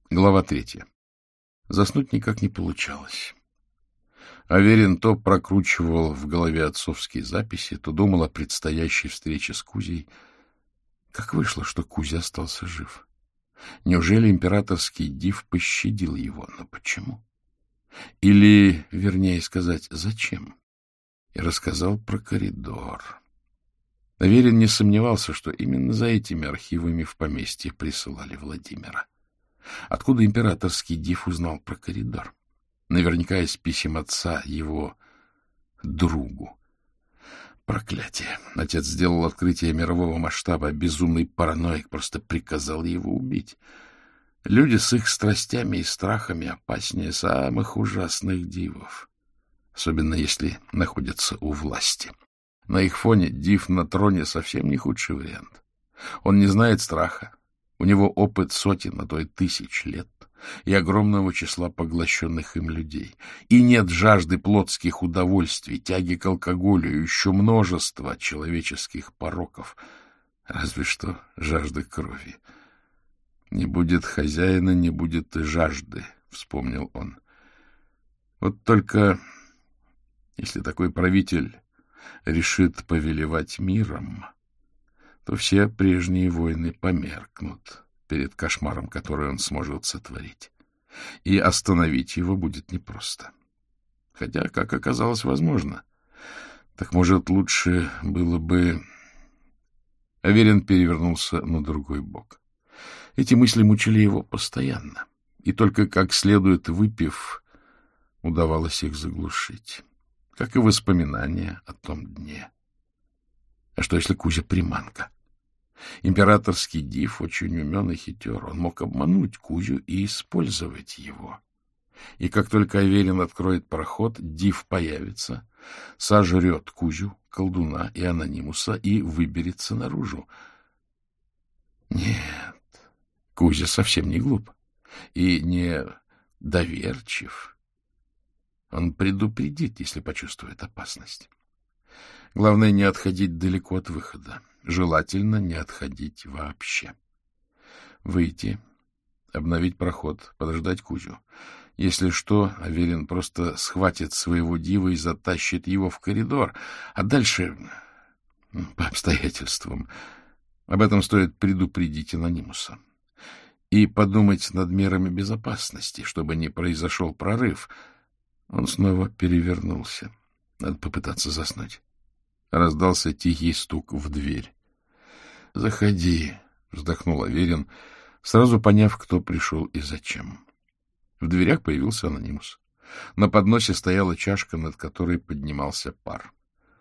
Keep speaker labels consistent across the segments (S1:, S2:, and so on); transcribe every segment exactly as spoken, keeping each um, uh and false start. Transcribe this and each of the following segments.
S1: Глава третья. Заснуть никак не получалось. Аверин то прокручивал в голове отцовские записи, то думал о предстоящей встрече с Кузей. Как вышло, что Кузя остался жив? Неужели императорский див пощадил его? Но почему? Или, вернее сказать, зачем? И рассказал про коридор. Аверин не сомневался, что именно за этими архивами в поместье присылали Владимира. Откуда императорский див узнал про коридор? Наверняка из писем отца его другу. Проклятие! Отец сделал открытие мирового масштаба, безумный параноик просто приказал его убить. Люди с их страстями и страхами опаснее самых ужасных дивов, особенно если находятся у власти. На их фоне див на троне совсем не худший вариант. Он не знает страха. У него опыт сотен, а то и тысяч лет, и огромного числа поглощенных им людей. И нет жажды плотских удовольствий, тяги к алкоголю и еще множество человеческих пороков. Разве что жажды крови. «Не будет хозяина, не будет и жажды», — вспомнил он. Вот только если такой правитель решит повелевать миром, то все прежние войны померкнут перед кошмаром, который он сможет сотворить. И остановить его будет непросто. Хотя, как оказалось, возможно. Так, может, лучше было бы... Аверин перевернулся на другой бок. Эти мысли мучили его постоянно, и только как следует выпив, удавалось их заглушить, как и воспоминания о том дне. А что, если Кузя приманка? Императорский див очень умен и хитер. Он мог обмануть Кузю и использовать его. И как только Аверин откроет проход, див появится, сожрет Кузю, колдуна и анонимуса и выберется наружу. Нет, Кузя совсем не глуп и не доверчив. Он предупредит, если почувствует опасность. Главное, не отходить далеко от выхода. Желательно не отходить вообще. Выйти, обновить проход, подождать Кузю. Если что, Аверин просто схватит своего дива и затащит его в коридор. А дальше по обстоятельствам. Об этом стоит предупредить анонимуса. И подумать над мерами безопасности, чтобы не произошел прорыв. Он снова перевернулся. Надо попытаться заснуть. Раздался тихий стук в дверь. — Заходи, — вздохнул Аверин, сразу поняв, кто пришел и зачем. В дверях появился анонимус. На подносе стояла чашка, над которой поднимался пар.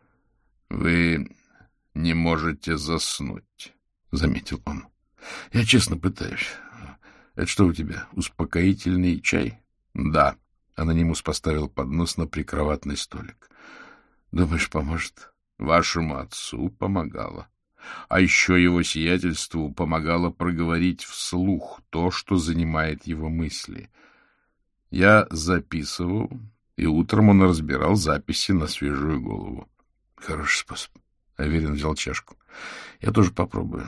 S1: — Вы не можете заснуть, — заметил он. — Я честно пытаюсь. Это что у тебя, успокоительный чай? — Да. Анонимус поставил поднос на прикроватный столик. — Думаешь, поможет? — Вашему отцу помогало. А еще его сиятельству помогало проговорить вслух то, что занимает его мысли. Я записывал, и утром он разбирал записи на свежую голову. — Хороший способ. Аверин взял чашку. — Я тоже попробую.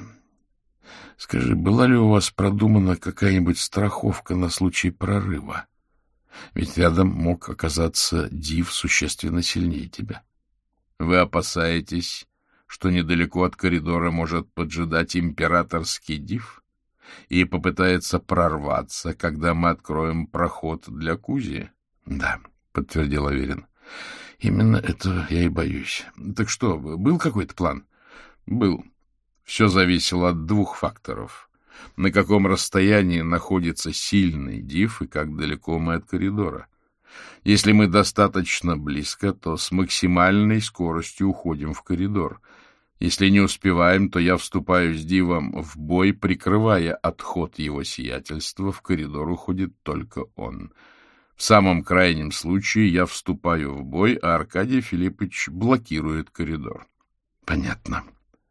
S1: Скажи, была ли у вас продумана какая-нибудь страховка на случай прорыва? Ведь рядом мог оказаться див существенно сильнее тебя. Вы опасаетесь, что недалеко от коридора может поджидать императорский див и попытается прорваться, когда мы откроем проход для Кузи? — Да, — подтвердил Аверин. — Именно этого я и боюсь. Так что, был какой-то план? — Был. Все зависело от двух факторов. На каком расстоянии находится сильный див и как далеко мы от коридора. Если мы достаточно близко, то с максимальной скоростью уходим в коридор. Если не успеваем, то я вступаю с дивом в бой, прикрывая отход его сиятельства. В коридор уходит только он. В самом крайнем случае я вступаю в бой, а Аркадий Филиппович блокирует коридор. — Понятно.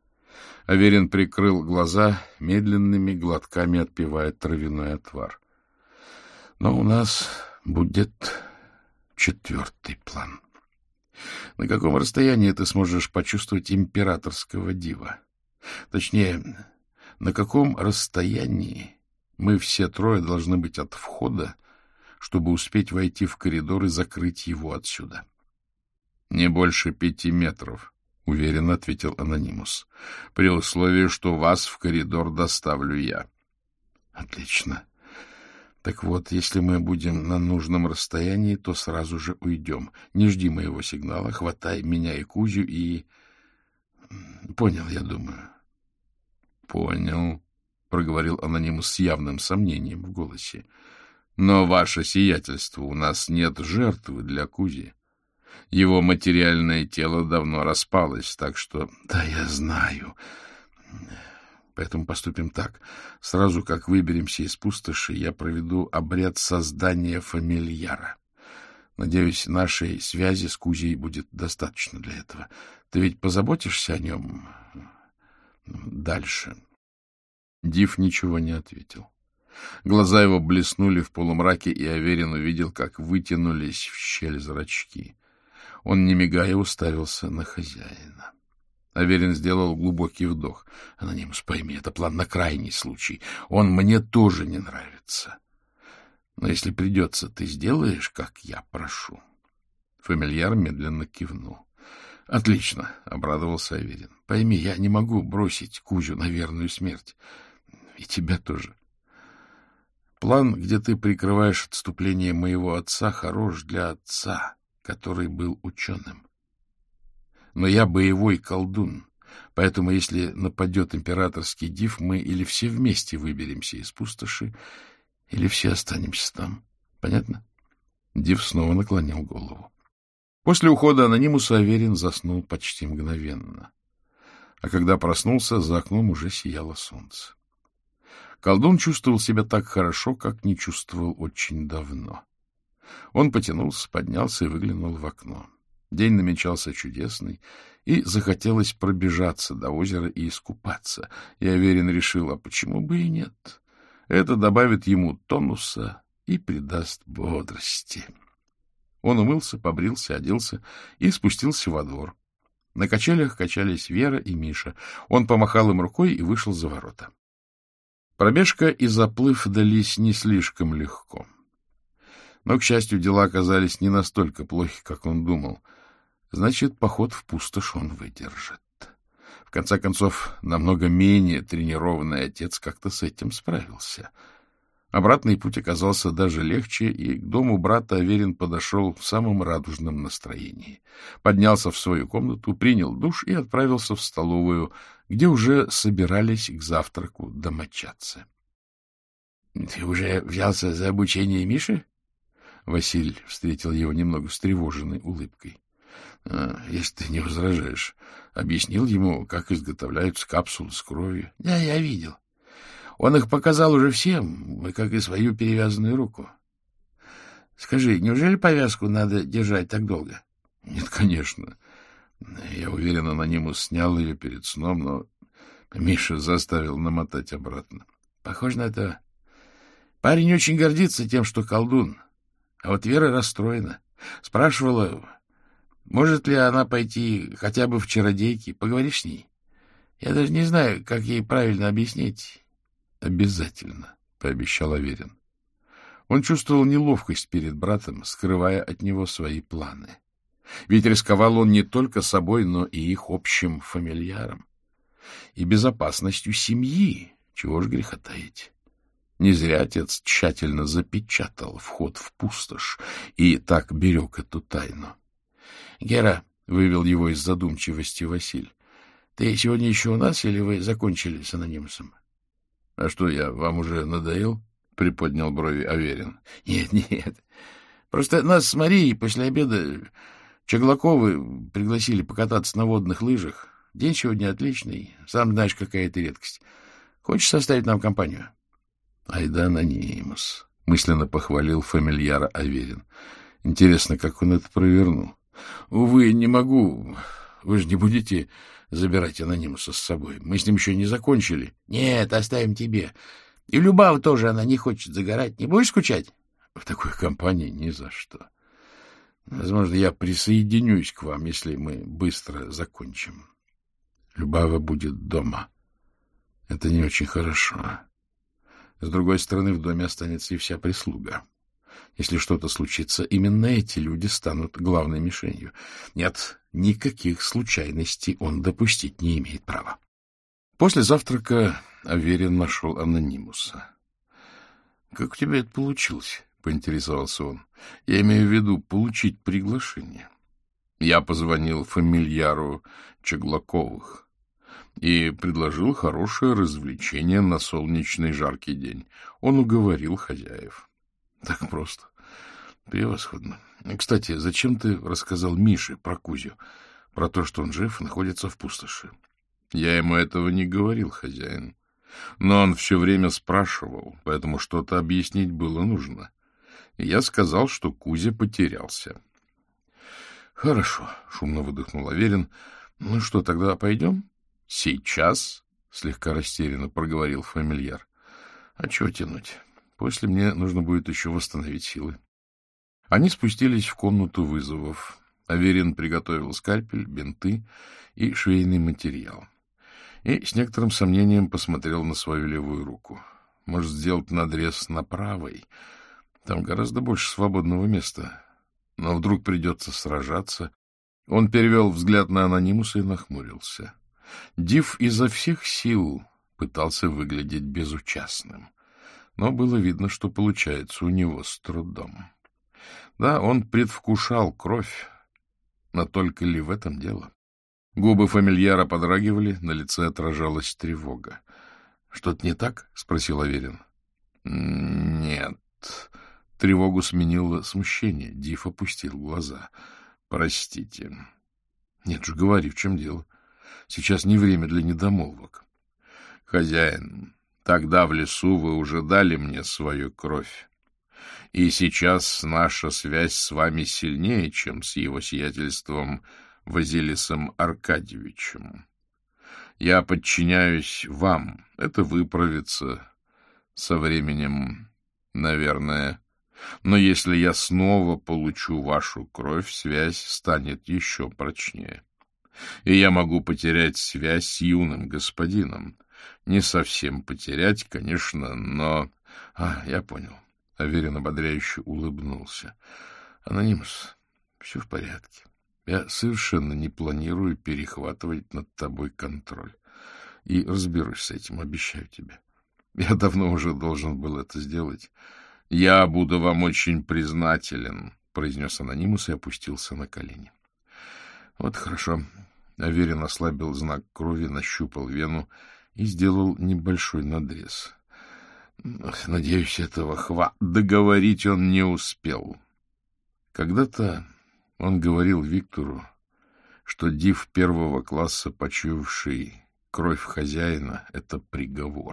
S1: Аверин прикрыл глаза, медленными глотками отпивая травяной отвар. — Но у нас будет четвертый план. На каком расстоянии ты сможешь почувствовать императорского дива? Точнее, на каком расстоянии Мы все трое должны быть от входа, чтобы успеть войти в коридор и закрыть его отсюда. — Не больше пяти метров, — уверенно ответил Анонимус, — при условии, что вас в коридор доставлю я. — Отлично. Так вот, если мы будем на нужном расстоянии, то сразу же уйдем. Не жди моего сигнала, хватай меня и Кузю и... Понял, я думаю. — Понял, — проговорил Анонимус с явным сомнением в голосе. — Но, ваше сиятельство, у нас нет жертвы для Кузи. Его материальное тело давно распалось, так что... — Да, я знаю. Поэтому поступим так. Сразу как выберемся из пустоши, я проведу обряд создания фамильяра. Надеюсь, нашей связи с Кузей будет достаточно для этого. Ты ведь позаботишься о нем дальше? Див ничего не ответил. Глаза его блеснули в полумраке, и Аверин увидел, как вытянулись в щель зрачки. Он, не мигая, уставился на хозяина. Аверин сделал глубокий вдох. — Анонимус, пойми, это план на крайний случай. Он мне тоже не нравится. Но если придется, ты сделаешь, как я прошу. Фамильяр медленно кивнул. — Отлично, — обрадовался Аверин. — Пойми, я не могу бросить Кузю на верную смерть. И тебя тоже. План, где ты прикрываешь отступление моего отца, хорош для отца, который был ученым. Но я боевой колдун, поэтому если нападет императорский див, мы или все вместе выберемся из пустоши, или все останемся там. Понятно? Див снова наклонил голову. После ухода Анонимуса Аверин заснул почти мгновенно. А когда проснулся, за окном уже сияло солнце. Колдун чувствовал себя так хорошо, как не чувствовал очень давно. Он потянулся, поднялся и выглянул в окно. День намечался чудесный, и захотелось пробежаться до озера и искупаться. И Аверин решил, а почему бы и нет? Это добавит ему тонуса и придаст бодрости. Он умылся, побрился, оделся и спустился во двор. На качелях качались Вера и Миша. Он помахал им рукой и вышел за ворота. Пробежка и заплыв дались не слишком легко. Но, к счастью, дела оказались не настолько плохи, как он думал. Значит, поход в пустошь он выдержит. В конце концов, намного менее тренированный отец как-то с этим справился. Обратный путь оказался даже легче, и к дому брата Аверин подошел в самом радужном настроении. Поднялся в свою комнату, принял душ и отправился в столовую, где уже собирались к завтраку домочадцы. — Ты уже взялся за обучение Миши? Василь встретил его немного встревоженной улыбкой. — Если ты не возражаешь, объяснил ему, как изготовляются капсулы с кровью. — Да, я видел. Он их показал уже всем, как и свою перевязанную руку. Скажи, неужели повязку надо держать так долго? — Нет, конечно. Я уверен, Анонимус снял ее перед сном, но Миша заставил намотать обратно. — Похоже на то. Парень очень гордится тем, что колдун. А вот Вера расстроена. Спрашивала, может ли она пойти хотя бы в чародейки. Поговоришь с ней? Я даже не знаю, как ей правильно объяснить. — Обязательно, — пообещал Аверин. Он чувствовал неловкость перед братом, скрывая от него свои планы. Ведь рисковал он не только собой, но и их общим фамильяром. И безопасностью семьи, чего ж греха таить. Не зря отец тщательно запечатал вход в пустошь и так берег эту тайну. — Гера, — вывел его из задумчивости Василь, — ты сегодня еще у нас или вы закончили с Анонимусом? — А что, я вам уже надоел? — приподнял брови Аверин. — Нет, нет. Просто нас с Марией после обеда Чаглаковы пригласили покататься на водных лыжах. День сегодня отличный. Сам знаешь, какая это редкость. Хочешь составить нам компанию? — Айда, Анонимус, — мысленно похвалил фамильяра Аверин. Интересно, как он это провернул. — Увы, не могу. Вы же не будете забирать Анонимуса с собой. Мы с ним еще не закончили. — Нет, оставим тебе. И Любава тоже, она не хочет загорать. Не будешь скучать? — В такой компании ни за что. Возможно, я присоединюсь к вам, если мы быстро закончим. Любава будет дома. Это не очень хорошо. С другой стороны, в доме останется и вся прислуга. Если что-то случится, именно эти люди станут главной мишенью. Нет, никаких случайностей он допустить не имеет права. После завтрака Аверин нашел анонимуса. — Как у тебя это получилось? — поинтересовался он. — Я имею в виду получить приглашение. Я позвонил фамильяру Чеглаковых и предложил хорошее развлечение на солнечный жаркий день. Он уговорил хозяев. Так просто. Превосходно. Кстати, зачем ты рассказал Мише про Кузю, про то, что он жив и находится в пустоши? Я ему этого не говорил, хозяин. Но он все время спрашивал, поэтому что-то объяснить было нужно. И я сказал, что Кузя потерялся. — Хорошо, — шумно выдохнул Аверин. — Ну что, тогда пойдем? — Сейчас, — слегка растерянно проговорил фамильяр. — А чего тянуть? После мне нужно будет еще восстановить силы. Они спустились в комнату вызовов. Аверин приготовил скальпель, бинты и швейный материал. И с некоторым сомнением посмотрел на свою левую руку. Может, сделать надрез на правой? Там гораздо больше свободного места. Но вдруг придется сражаться. Он перевел взгляд на анонимуса и нахмурился. Див изо всех сил пытался выглядеть безучастным. Но было видно, что получается у него с трудом. Да, он предвкушал кровь, но только ли в этом дело? Губы фамильяра подрагивали, на лице отражалась тревога. — Что-то не так? — спросил Аверин. — Нет. Тревогу сменило смущение. Див опустил глаза. — Простите. — Нет же, говори, в чем дело. Сейчас не время для недомолвок. — Хозяин, тогда в лесу вы уже дали мне свою кровь. И сейчас наша связь с вами сильнее, чем с его сиятельством Василисом Аркадьевичем. Я подчиняюсь вам. Это выправится со временем, наверное. Но если я снова получу вашу кровь, связь станет еще прочнее. И я могу потерять связь с юным господином. Не совсем потерять, конечно, но... А, я понял. Аверин ободряюще улыбнулся. Анонимус, все в порядке. Я совершенно не планирую перехватывать над тобой контроль. И разберусь с этим, обещаю тебе. Я давно уже должен был это сделать. — Я буду вам очень признателен, — произнес анонимус и опустился на колени. — Вот хорошо. Аверин ослабил знак крови, нащупал вену и сделал небольшой надрез. Надеюсь, этого хва... Договорить он не успел. Когда-то он говорил Виктору, что див первого класса, почуявший кровь хозяина, — это приговор.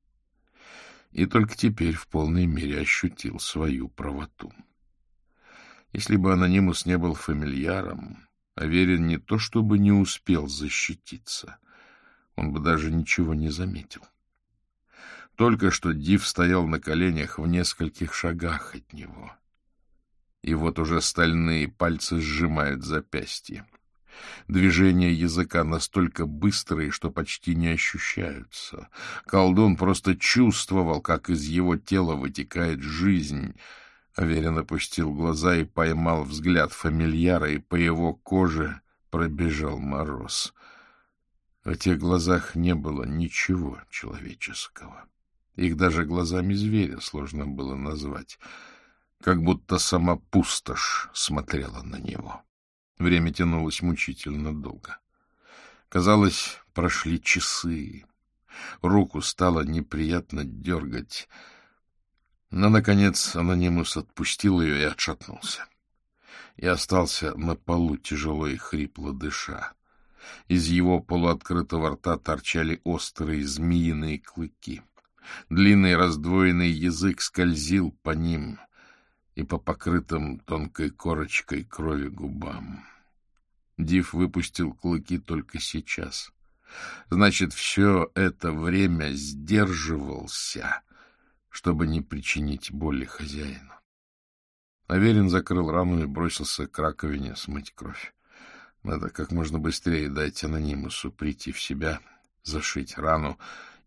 S1: И только теперь в полной мере ощутил свою правоту. Если бы анонимус не был фамильяром, Аверин не то чтобы не успел защититься, он бы даже ничего не заметил. Только что див стоял на коленях в нескольких шагах от него. И вот уже стальные пальцы сжимают запястье. Движения языка настолько быстрые, что почти не ощущаются. Колдун просто чувствовал, как из его тела вытекает жизнь. Аверин опустил глаза и поймал взгляд фамильяра, и по его коже пробежал мороз. В этих глазах не было ничего человеческого. Их даже глазами зверя сложно было назвать, как будто сама пустошь смотрела на него. Время тянулось мучительно долго. Казалось, прошли часы. Руку стало неприятно дергать. Но, наконец, анонимус отпустил ее и отшатнулся. И остался на полу, тяжело и хрипло дыша. Из его полуоткрытого рта торчали острые змеиные клыки. Длинный раздвоенный язык скользил по ним и по покрытым тонкой корочкой крови губам. Див выпустил клыки только сейчас. Значит, все это время сдерживался, чтобы не причинить боли хозяину. Аверин закрыл рану и бросился к раковине смыть кровь. Надо как можно быстрее дать анонимусу прийти в себя, зашить рану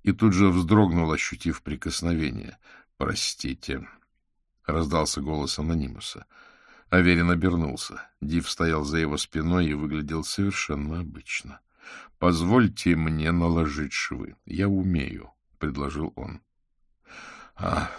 S1: и тут же вздрогнул, ощутив прикосновение. — Простите, — раздался голос анонимуса. Аверин обернулся. Див стоял за его спиной и выглядел совершенно обычно. — Позвольте мне наложить швы. Я умею, — предложил он. — А,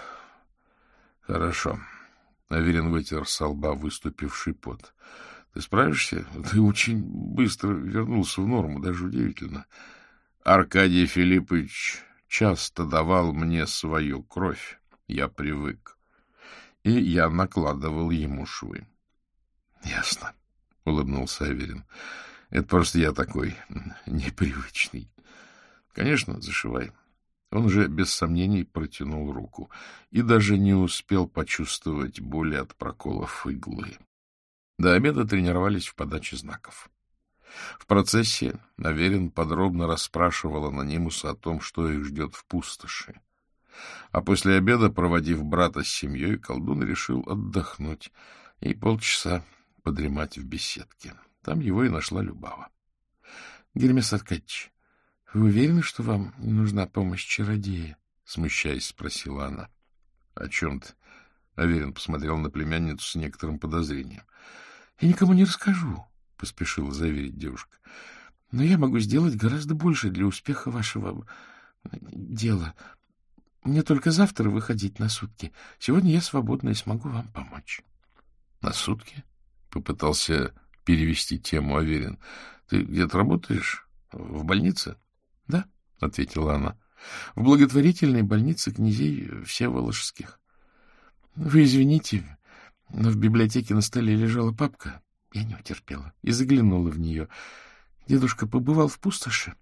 S1: хорошо. Аверин вытер со лба выступивший пот. — Ты справишься? Ты очень быстро вернулся в норму, даже удивительно. Аркадий Филиппович часто давал мне свою кровь. Я привык. И я накладывал ему швы. — Ясно, — улыбнулся Аверин. — Это просто я такой непривычный. — Конечно, зашивай. Он уже без сомнений протянул руку и даже не успел почувствовать боли от проколов иглы. До обеда тренировались в подаче знаков. В процессе Аверин подробно расспрашивал анонимуса о том, что их ждет в пустоши. А после обеда, проводив брата с семьей, колдун решил отдохнуть и полчаса подремать в беседке. Там его и нашла Любава. — Гермес Аркадьевич, вы уверены, что вам не нужна помощь чародея? — смущаясь, спросила она. — О чем ты? — Аверин посмотрел на племянницу с некоторым подозрением. — Я никому не расскажу, — поспешила заверить девушка. — Но я могу сделать гораздо больше для успеха вашего дела. Мне только завтра выходить на сутки. Сегодня я свободна и смогу вам помочь. — На сутки? — попытался перевести тему Аверин. — Ты где-то работаешь? В больнице? — Да, — ответила она. — В благотворительной больнице князей Всеволожских. Вы извините, но в библиотеке на столе лежала папка. Я не утерпела и заглянула в нее. Дедушка побывал в пустоши,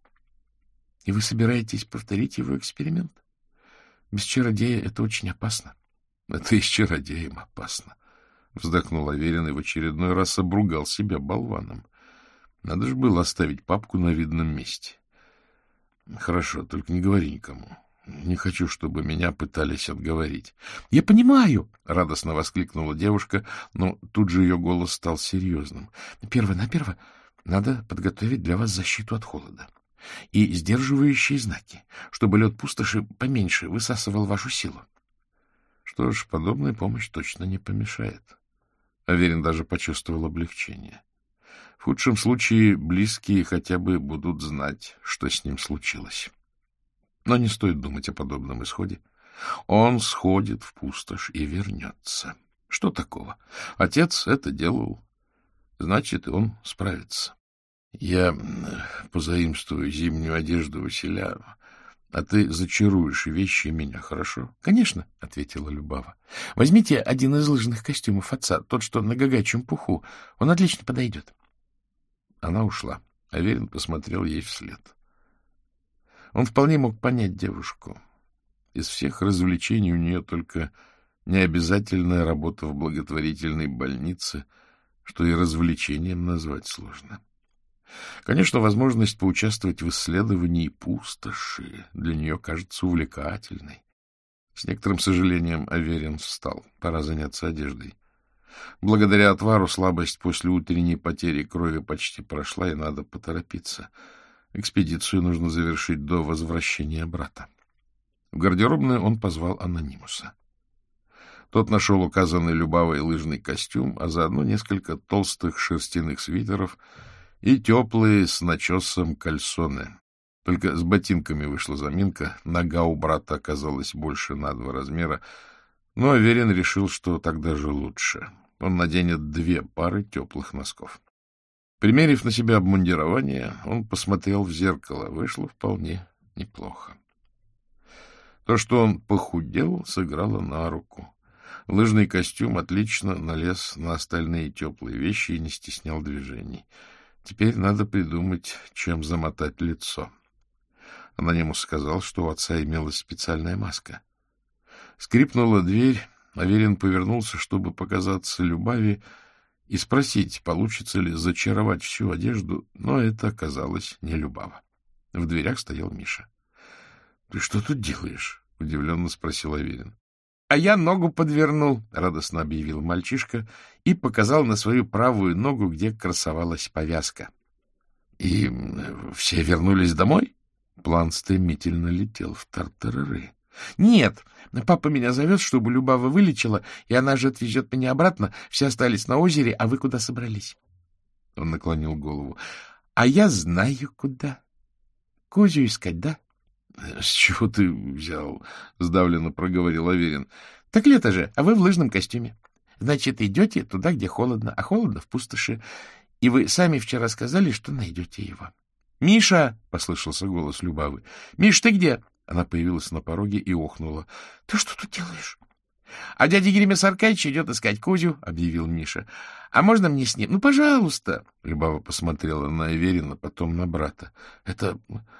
S1: и вы собираетесь повторить его эксперимент? Без чародея это очень опасно. — Это и с чародеем опасно, — вздохнул Аверин и в очередной раз обругал себя болваном. Надо же было оставить папку на видном месте. — Хорошо, только не говори никому. Не хочу, чтобы меня пытались отговорить. — Я понимаю! — радостно воскликнула девушка, но тут же ее голос стал серьезным. — Перво-наперво надо подготовить для вас защиту от холода и сдерживающие знаки, чтобы лед пустоши поменьше высасывал вашу силу. Что ж, подобная помощь точно не помешает. Аверин даже почувствовал облегчение. В худшем случае близкие хотя бы будут знать, что с ним случилось. Но не стоит думать о подобном исходе. Он сходит в пустошь и вернется. Что такого? Отец это делал. Значит, он справится. Я позаимствую зимнюю одежду Василя, а ты зачаруешь вещи меня, хорошо? — Конечно, — ответила Любава. — Возьмите один из лыжных костюмов отца, тот, что на гагачьем пуху. Он отлично подойдет. Она ушла. Аверин посмотрел ей вслед. Он вполне мог понять девушку. Из всех развлечений у нее только необязательная работа в благотворительной больнице, что и развлечением назвать сложно. Конечно, возможность поучаствовать в исследовании пустоши для нее кажется увлекательной. С некоторым сожалением Аверин встал. Пора заняться одеждой. Благодаря отвару слабость после утренней потери крови почти прошла, и надо поторопиться. Экспедицию нужно завершить до возвращения брата. В гардеробную он позвал анонимуса. Тот нашел указанный Любавой лыжный костюм, а заодно несколько толстых шерстяных свитеров и теплые с начесом кальсоны. Только с ботинками вышла заминка, нога у брата оказалась больше на два размера, но Аверин решил, что так даже лучше. Он наденет две пары теплых носков. Примерив на себя обмундирование, он посмотрел в зеркало. Вышло вполне неплохо. То, что он похудел, сыграло на руку. Лыжный костюм отлично налез на остальные теплые вещи и не стеснял движений. Теперь надо придумать, чем замотать лицо. Анонимус сказал, что у отца имелась специальная маска. Скрипнула дверь, Аверин повернулся, чтобы показаться Любави и спросить, получится ли зачаровать всю одежду, но это оказалось не Любава. В дверях стоял Миша. — Ты что тут делаешь? — удивленно спросил Аверин. — А я ногу подвернул, — радостно объявил мальчишка и показал на свою правую ногу, где красовалась повязка. — И все вернулись домой? — План стремительно летел в тартарары. — Нет, папа меня зовет, чтобы Любава вылечила, и она же отвезет меня обратно. Все остались на озере, а вы куда собрались? Он наклонил голову. — А я знаю, куда. Кузю искать, да? — С чего ты взял? — сдавленно проговорил Аверин. — Так лето же, а вы в лыжном костюме. Значит, идете туда, где холодно, а холодно в пустоши. И вы сами вчера сказали, что найдете его. — Миша! — послышался голос Любавы. — Миш, ты где? Она появилась на пороге и охнула. — Ты что тут делаешь? — А дядя Еремес Аркадьевич идет искать Кузю, — объявил Миша. — А можно мне с ним? Ну, пожалуйста! Любава посмотрела на Аверина, потом на брата. — Это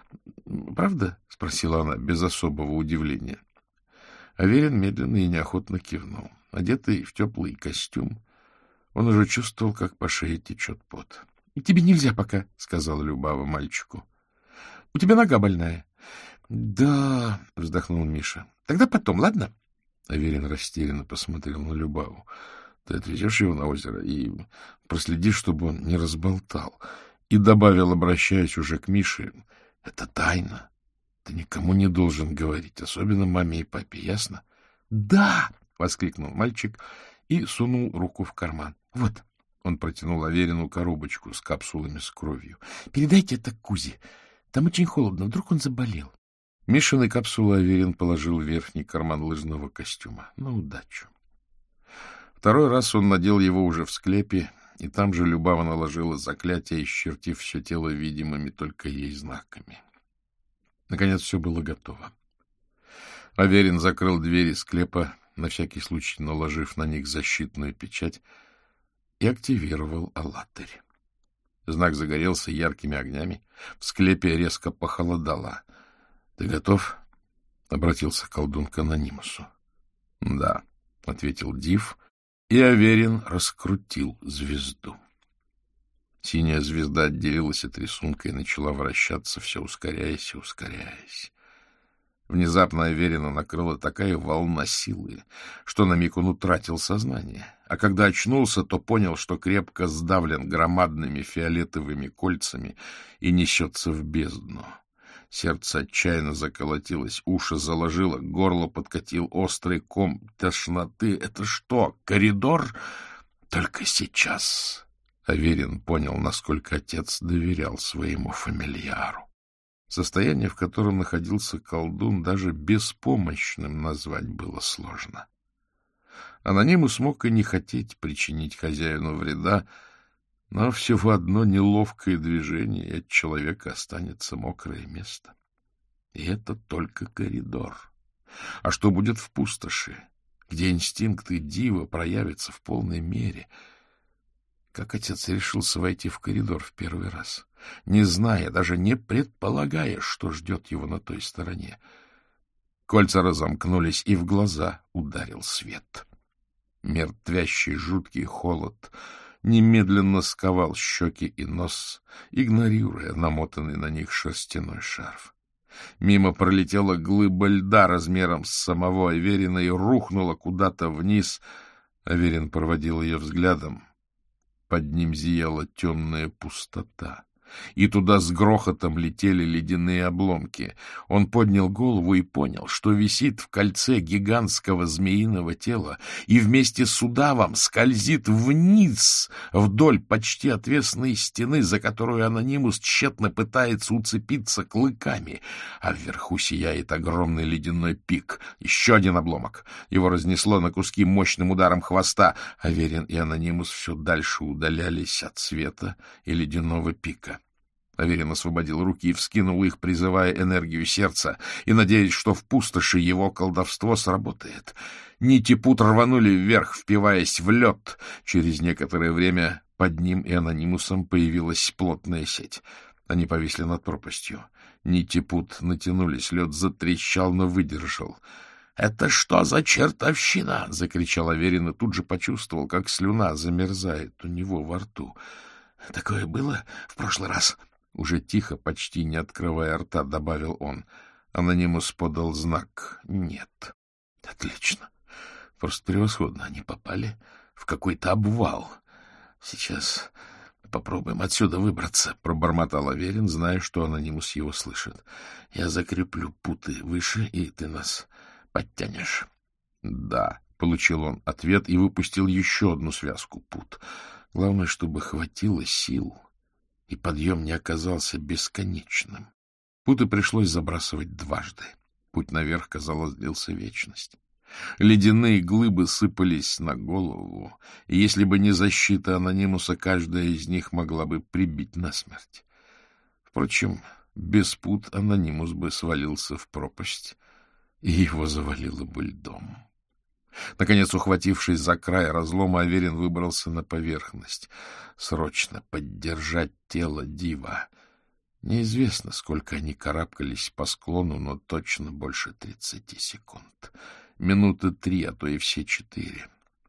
S1: правда? — спросила она без особого удивления. Аверин медленно и неохотно кивнул. Одетый в теплый костюм, он уже чувствовал, как по шее течет пот. — Тебе нельзя пока, — сказала Любава мальчику. — У тебя нога больная. — Да, — вздохнул Миша. — Тогда потом, ладно? Аверин растерянно посмотрел на Любаву. — Ты отвезешь его на озеро и проследи, чтобы он не разболтал. И добавил, обращаясь уже к Мише: — Это тайна. Ты никому не должен говорить, особенно маме и папе, ясно? — Да! — воскликнул мальчик и сунул руку в карман. — Вот. Он протянул Аверину коробочку с капсулами с кровью. — Передайте это Кузе. Там очень холодно. Вдруг он заболел. Мишины капсулы Аверин положил в верхний карман лыжного костюма. На удачу. Второй раз он надел его уже в склепе, и там же Любава наложила заклятие, исчертив все тело видимыми только ей знаками. Наконец все было готово. Аверин закрыл двери склепа, на всякий случай наложив на них защитную печать, и активировал аллатырь. Знак загорелся яркими огнями. В склепе резко похолодало. — Ты готов? — обратился колдун к анонимусу. — Да, — ответил Див, и Аверин раскрутил звезду. Синяя звезда отделилась от рисунка и начала вращаться, все ускоряясь и ускоряясь. Внезапно Аверина накрыла такая волна силы, что на миг он утратил сознание, а когда очнулся, то понял, что крепко сдавлен громадными фиолетовыми кольцами и несется в бездну. Сердце отчаянно заколотилось, уши заложило, горло подкатил острый ком тошноты. Это что, коридор? Только сейчас Аверин понял, насколько отец доверял своему фамильяру. Состояние, в котором находился колдун, даже беспомощным назвать было сложно. Анонимус мог и не хотеть причинить хозяину вреда, но всего одно неловкое движение, и от человека останется мокрое место. И это только коридор. А что будет в пустоши, где инстинкты дива проявятся в полной мере? Как отец решился войти в коридор в первый раз, не зная, даже не предполагая, что ждет его на той стороне? Кольца разомкнулись, и в глаза ударил свет. Мертвящий жуткий холод немедленно сковал щеки и нос, игнорируя намотанный на них шерстяной шарф. Мимо пролетела глыба льда размером с самого Аверина и рухнула куда-то вниз. Аверин проводил ее взглядом. Под ним зияла темная пустота, и туда с грохотом летели ледяные обломки. Он поднял голову и понял, что висит в кольце гигантского змеиного тела и вместе с удавом скользит вниз вдоль почти отвесной стены, за которую анонимус тщетно пытается уцепиться клыками, а вверху сияет огромный ледяной пик. Еще один обломок. Его разнесло на куски мощным ударом хвоста. Аверин и анонимус все дальше удалялись от света и ледяного пика. Аверин освободил руки и вскинул их, призывая энергию сердца, и надеясь, что в пустоши его колдовство сработает. Нити пут рванули вверх, впиваясь в лед. Через некоторое время под ним и анонимусом появилась плотная сеть. Они повисли над пропастью. Нити пут натянулись, лед затрещал, но выдержал. — Это что за чертовщина? — закричал Аверин и тут же почувствовал, как слюна замерзает у него во рту. — Такое было в прошлый раз? Уже тихо, почти не открывая рта, добавил он. Анонимус подал знак. Нет. Отлично. Просто превосходно. Они попали в какой-то обвал. Сейчас — Попробуем отсюда выбраться, — пробормотал Аверин, зная, что анонимус его слышит. — Я закреплю путы выше, и ты нас подтянешь. — Да, — получил он ответ и выпустил еще одну связку пут. Главное, чтобы хватило сил, и подъем не оказался бесконечным. Путы пришлось забрасывать дважды. Путь наверх, казалось, длился вечность. Ледяные глыбы сыпались на голову, и если бы не защита анонимуса, каждая из них могла бы прибить насмерть. Впрочем, без пут анонимус бы свалился в пропасть, и его завалило бы льдом. Наконец, ухватившись за край разлома, Аверин выбрался на поверхность. Срочно поддержать тело Дива. Неизвестно, сколько они карабкались по склону, но точно больше тридцати секунд. Минуты три, а то и все четыре.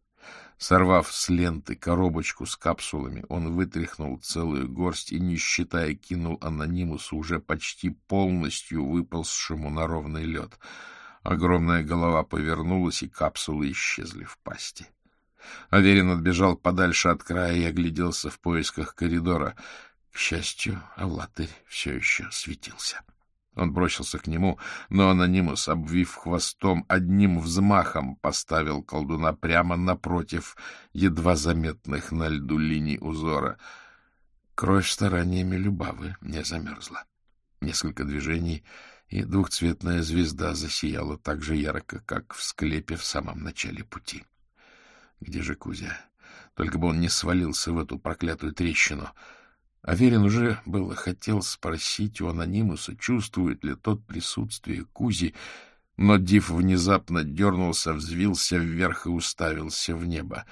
S1: Сорвав с ленты коробочку с капсулами, он вытряхнул целую горсть и, не считая, кинул анонимусу, уже почти полностью выползшему на ровный лед. Огромная голова повернулась, и капсулы исчезли в пасти. Аверин отбежал подальше от края и огляделся в поисках коридора. К счастью, Аллатырь все еще светился. Он бросился к нему, но анонимус, обвив хвостом, одним взмахом поставил колдуна прямо напротив едва заметных на льду линий узора. Кровь стараниями Любавы не замерзла. Несколько движений, и двухцветная звезда засияла так же ярко, как в склепе в самом начале пути. Где же Кузя? Только бы он не свалился в эту проклятую трещину. Аверин уже было хотел спросить у анонимуса, чувствует ли тот присутствие Кузи, но Див внезапно дернулся, взвился вверх и уставился в небо.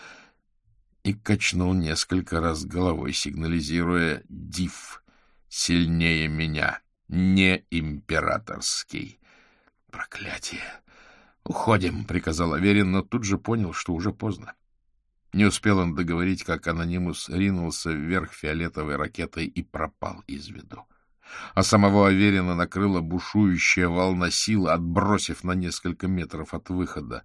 S1: И качнул несколько раз головой, сигнализируя: «Див сильнее меня, не императорский». «Проклятие! Уходим!» — приказал Аверин, но тут же понял, что уже поздно. Не успел он договорить, как анонимус ринулся вверх фиолетовой ракетой и пропал из виду. А самого Аверина накрыла бушующая волна силы, отбросив на несколько метров от выхода.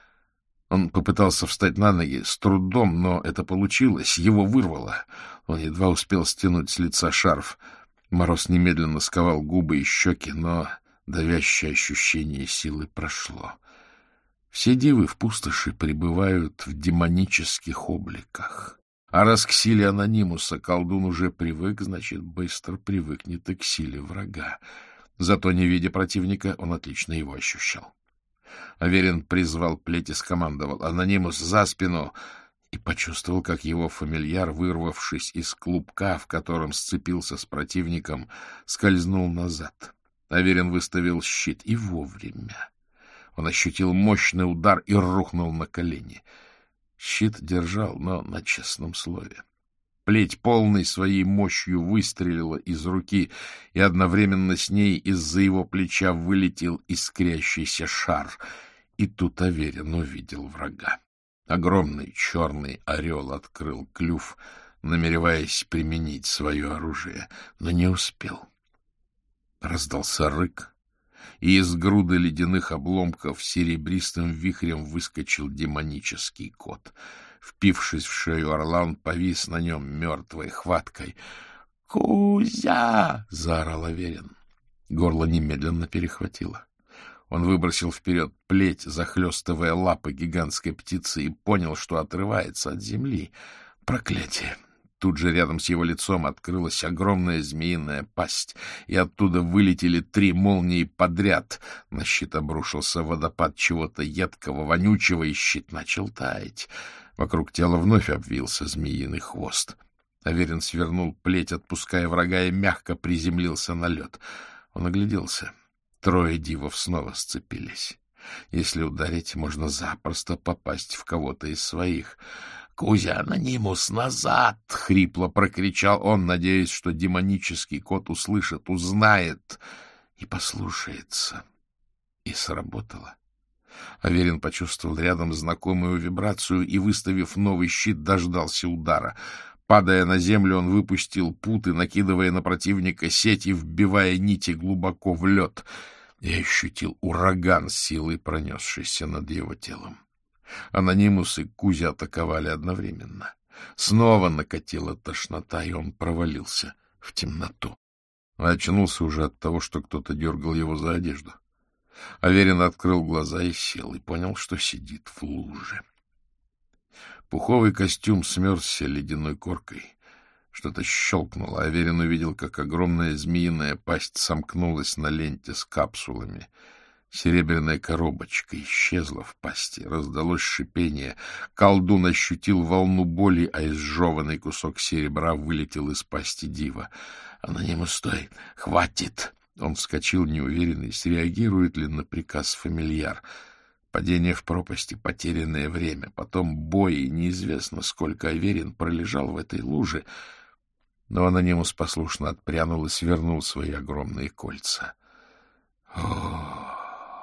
S1: Он попытался встать на ноги с трудом, но это получилось, его вырвало. Он едва успел стянуть с лица шарф. Мороз немедленно сковал губы и щеки, но давящее ощущение силы прошло. Все дивы в пустоши пребывают в демонических обликах. А раз к силе анонимуса колдун уже привык, значит, быстро привыкнет и к силе врага. Зато, не видя противника, он отлично его ощущал. Аверин призвал плеть и скомандовал: «Анонимус, за спину!» и почувствовал, как его фамильяр, вырвавшись из клубка, в котором сцепился с противником, скользнул назад. Аверин выставил щит, и вовремя. Он ощутил мощный удар и рухнул на колени. Щит держал, но на честном слове. Плеть полной своей мощью выстрелила из руки, и одновременно с ней из-за его плеча вылетел искрящийся шар. И тут Аверин увидел врага. Огромный черный орел открыл клюв, намереваясь применить свое оружие, но не успел. Раздался рык, и из груды ледяных обломков серебристым вихрем выскочил демонический кот. Впившись в шею орла, он повис на нем мертвой хваткой. «Кузя!» — заорал Аверин. Горло немедленно перехватило. Он выбросил вперед плеть, захлестывая лапы гигантской птицы, и понял, что отрывается от земли. Проклятие! Тут же рядом с его лицом открылась огромная змеиная пасть, и оттуда вылетели три молнии подряд. На щит обрушился водопад чего-то едкого, вонючего, и щит начал таять. Вокруг тела вновь обвился змеиный хвост. Аверин свернул плеть, отпуская врага, и мягко приземлился на лед. Он огляделся. Трое дивов снова сцепились. Если ударить, можно запросто попасть в кого-то из своих. «Кузя, анонимус, назад!» — хрипло прокричал он, надеясь, что демонический кот услышит, узнает и послушается. И сработало. Аверин почувствовал рядом знакомую вибрацию и, выставив новый щит, дождался удара. Падая на землю, он выпустил путы, накидывая на противника сеть и вбивая нити глубоко в лед. И ощутил ураган силы, пронесшийся над его телом. Анонимус и Кузя атаковали одновременно. Снова накатила тошнота, и он провалился в темноту. Очнулся уже от того, что кто-то дергал его за одежду. Аверин открыл глаза и сел, и понял, что сидит в луже. Пуховый костюм смерзся ледяной коркой. Что-то щелкнуло. Аверин увидел, как огромная змеиная пасть сомкнулась на ленте с капсулами. Серебряная коробочка исчезла в пасти. Раздалось шипение. Колдун ощутил волну боли, а изжеванный кусок серебра вылетел из пасти дива. — Анонимус, стой! Хватит! Он вскочил, неуверенный, среагирует ли на приказ фамильяр. Падение в пропасти, потерянное время, потом бой, и неизвестно, сколько Аверин пролежал в этой луже. Но Анонимус послушно отпрянул и свернул свои огромные кольца. О!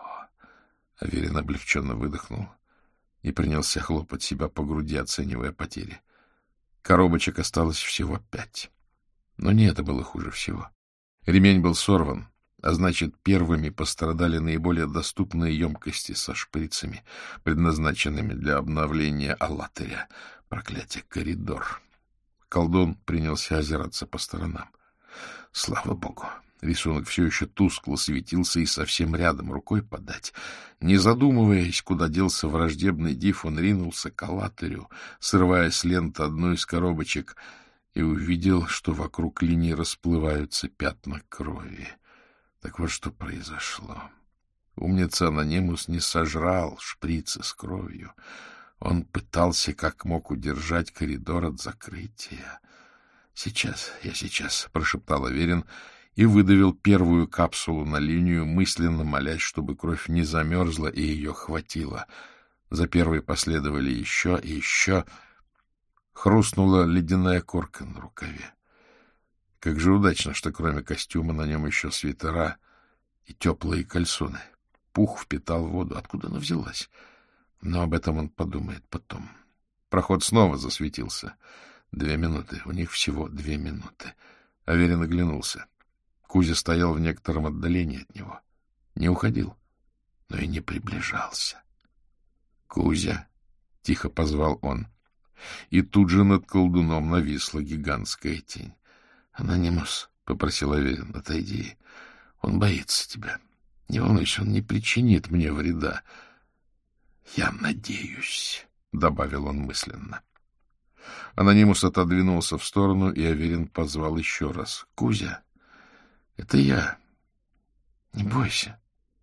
S1: Аверин облегченно выдохнул и принялся хлопать себя по груди, оценивая потери. Коробочек осталось всего пять. Но не это было хуже всего. Ремень был сорван, а значит, первыми пострадали наиболее доступные емкости со шприцами, предназначенными для обновления аллатыря. Проклятие, коридор. Колдун принялся озираться по сторонам. Слава богу! Рисунок все еще тускло светился и совсем рядом, рукой подать. Не задумываясь, куда делся враждебный див, он ринулся к аллатырю, срывая с ленты одну из коробочек, и увидел, что вокруг линии расплываются пятна крови. Так вот что произошло. Умница Анонимус не сожрал шприцы с кровью. Он пытался как мог удержать коридор от закрытия. — Сейчас, я сейчас, — прошептал Аверин и выдавил первую капсулу на линию, мысленно молясь, чтобы кровь не замерзла и ее хватило. За первой последовали еще и еще. Хрустнула ледяная корка на рукаве. Как же удачно, что кроме костюма на нем еще свитера и теплые кальсоны. Пух впитал воду. Откуда она взялась? Но об этом он подумает потом. Проход снова засветился. Две минуты. У них всего две минуты. Аверин оглянулся. Кузя стоял в некотором отдалении от него. Не уходил, но и не приближался. — Кузя! — тихо позвал он. И тут же над колдуном нависла гигантская тень. — Анонимус, — попросил Аверин, — отойди. Он боится тебя. Не волнуйся, он не причинит мне вреда. — Я надеюсь, — добавил он мысленно. Анонимус отодвинулся в сторону, и Аверин позвал еще раз. — Кузя, это я. Не бойся.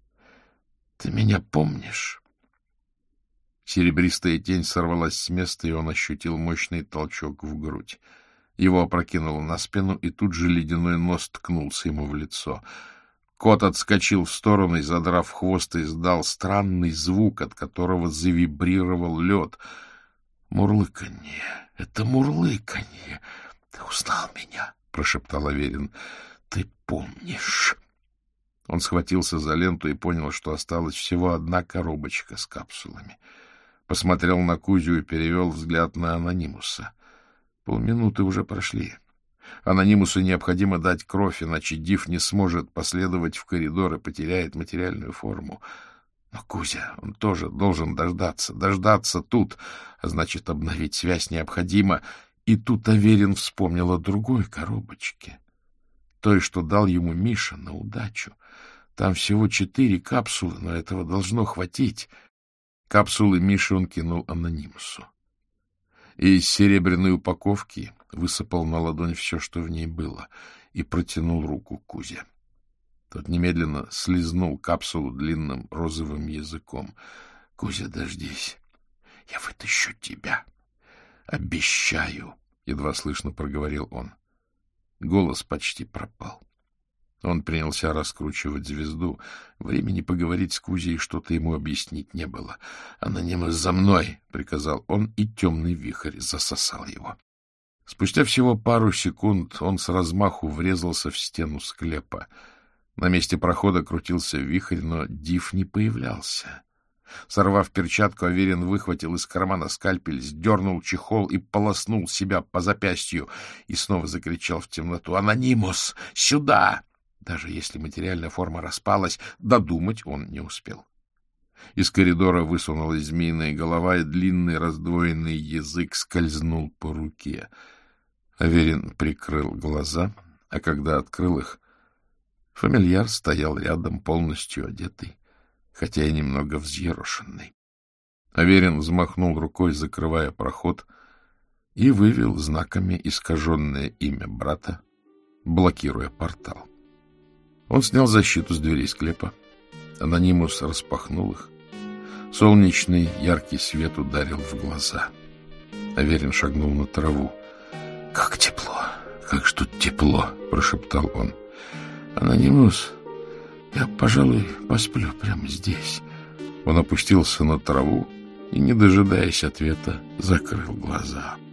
S1: Ты меня помнишь? Серебристая тень сорвалась с места, и он ощутил мощный толчок в грудь. Его опрокинуло на спину, и тут же ледяной нос ткнулся ему в лицо. Кот отскочил в сторону и, задрав хвост, издал странный звук, от которого завибрировал лед. Мурлыканье! Это мурлыканье! Ты узнал меня? — прошептал Аверин. — Ты помнишь? Он схватился за ленту и понял, что осталась всего одна коробочка с капсулами. Посмотрел на Кузю и перевел взгляд на Анонимуса. Полминуты уже прошли. Анонимусу необходимо дать кровь, иначе див не сможет последовать в коридор и потеряет материальную форму. Но Кузя, он тоже должен дождаться. Дождаться тут, а значит, обновить связь необходимо. И тут Аверин вспомнил о другой коробочке. Той, что дал ему Миша на удачу. Там всего четыре капсулы, но этого должно хватить. Капсулы Миши он кинул Анонимусу. И из серебряной упаковки высыпал на ладонь все, что в ней было, и протянул руку Кузе. Тот немедленно слизнул капсулу длинным розовым языком. — Кузя, дождись. Я вытащу тебя. Обещаю, — едва слышно проговорил он. Голос почти пропал. Он принялся раскручивать звезду. Времени поговорить с Кузей и что-то ему объяснить не было. — Анонимус, за мной! — приказал он, и темный вихрь засосал его. Спустя всего пару секунд он с размаху врезался в стену склепа. На месте прохода крутился вихрь, но див не появлялся. Сорвав перчатку, Аверин выхватил из кармана скальпель, сдернул чехол и полоснул себя по запястью, и снова закричал в темноту: «Анонимус! Сюда!» Даже если материальная форма распалась, додумать он не успел. Из коридора высунулась змеиная голова, и длинный раздвоенный язык скользнул по руке. Аверин прикрыл глаза, а когда открыл их, фамильяр стоял рядом, полностью одетый, хотя и немного взъерошенный. Аверин взмахнул рукой, закрывая проход, и вывел знаками искаженное имя брата, блокируя портал. Он снял защиту с дверей склепа. Анонимус распахнул их. Солнечный яркий свет ударил в глаза. Аверин шагнул на траву. — Как тепло! Как ж тут тепло! — прошептал он. — Анонимус, я, пожалуй, посплю прямо здесь. Он опустился на траву и, не дожидаясь ответа, закрыл глаза.